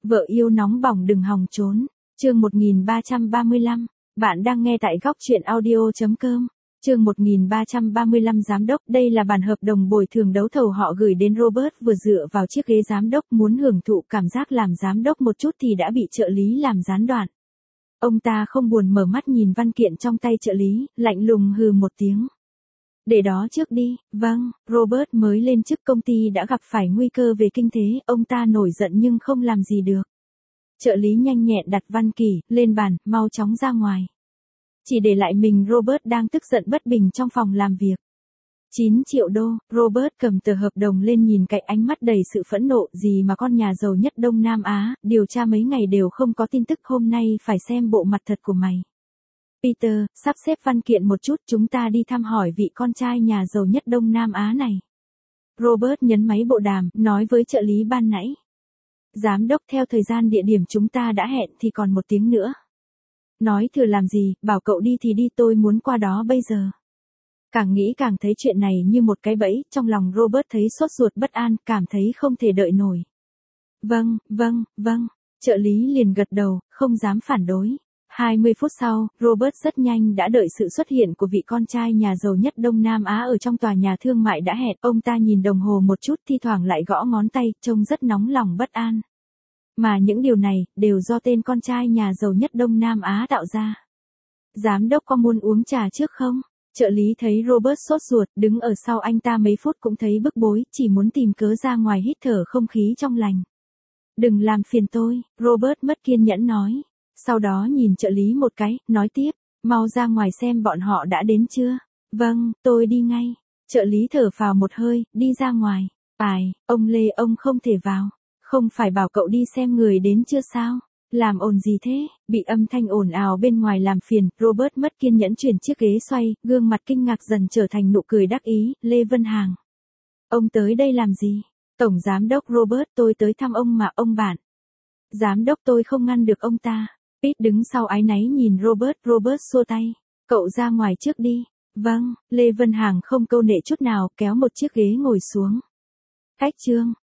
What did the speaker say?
Vợ yêu nóng bỏng đừng hòng trốn. Chương 1335. Bạn đang nghe tại góc truyện audio.com. Chương 1335 giám đốc, đây là bản hợp đồng bồi thường đấu thầu họ gửi đến Robert vừa dựa vào chiếc ghế giám đốc muốn hưởng thụ cảm giác làm giám đốc một chút thì đã bị trợ lý làm gián đoạn. Ông ta không buồn mở mắt nhìn văn kiện trong tay trợ lý, lạnh lùng hừ một tiếng. Để đó trước đi, vâng, Robert mới lên chức công ty đã gặp phải nguy cơ về kinh tế, ông ta nổi giận nhưng không làm gì được. Trợ lý nhanh nhẹn đặt văn kỷ lên bàn, mau chóng ra ngoài. Chỉ để lại mình Robert đang tức giận bất bình trong phòng làm việc. 9 triệu đô, Robert cầm tờ hợp đồng lên nhìn cạnh ánh mắt đầy sự phẫn nộ, gì mà con nhà giàu nhất Đông Nam Á, điều tra mấy ngày đều không có tin tức, hôm nay phải xem bộ mặt thật của mày. Peter, sắp xếp văn kiện một chút, chúng ta đi thăm hỏi vị con trai nhà giàu nhất Đông Nam Á này. Robert nhấn máy bộ đàm, nói với trợ lý ban nãy. Giám đốc, theo thời gian địa điểm chúng ta đã hẹn thì còn 1 tiếng nữa. Nói thừa làm gì, bảo cậu đi thì đi, tôi muốn qua đó bây giờ. Càng nghĩ càng thấy chuyện này như một cái bẫy, trong lòng Robert thấy sốt ruột bất an, cảm thấy không thể đợi nổi. Vâng, trợ lý liền gật đầu, không dám phản đối. 20 phút sau, Robert rất nhanh đã đợi sự xuất hiện của vị con trai nhà giàu nhất Đông Nam Á ở trong tòa nhà thương mại đã hẹn. Ông ta nhìn đồng hồ một chút, thi thoảng lại gõ ngón tay, trông rất nóng lòng bất an. Mà những điều này, đều do tên con trai nhà giàu nhất Đông Nam Á tạo ra. Giám đốc có muốn uống trà trước không? Trợ lý thấy Robert sốt ruột, đứng ở sau anh ta mấy phút cũng thấy bức bối, chỉ muốn tìm cớ ra ngoài hít thở không khí trong lành. Đừng làm phiền tôi, Robert mất kiên nhẫn nói. Sau đó nhìn trợ lý một cái, nói tiếp, mau ra ngoài xem bọn họ đã đến chưa. Vâng, tôi đi ngay. Trợ lý thở phào một hơi, đi ra ngoài. Ông Lê, ông không thể vào. Không phải bảo cậu đi xem người đến chưa sao? Làm ồn gì thế? Bị âm thanh ồn ào bên ngoài làm phiền, Robert mất kiên nhẫn chuyển chiếc ghế xoay, gương mặt kinh ngạc dần trở thành nụ cười đắc ý. Lê Vân Hàng. Ông tới đây làm gì? Tổng giám đốc Robert, tôi tới thăm ông mà, ông bạn. Giám đốc, tôi không ngăn được ông ta. Pete đứng sau áy náy nhìn Robert xua tay. Cậu ra ngoài trước đi. Vâng, Lê Vân Hàng không câu nệ chút nào, kéo một chiếc ghế ngồi xuống. Khách trương.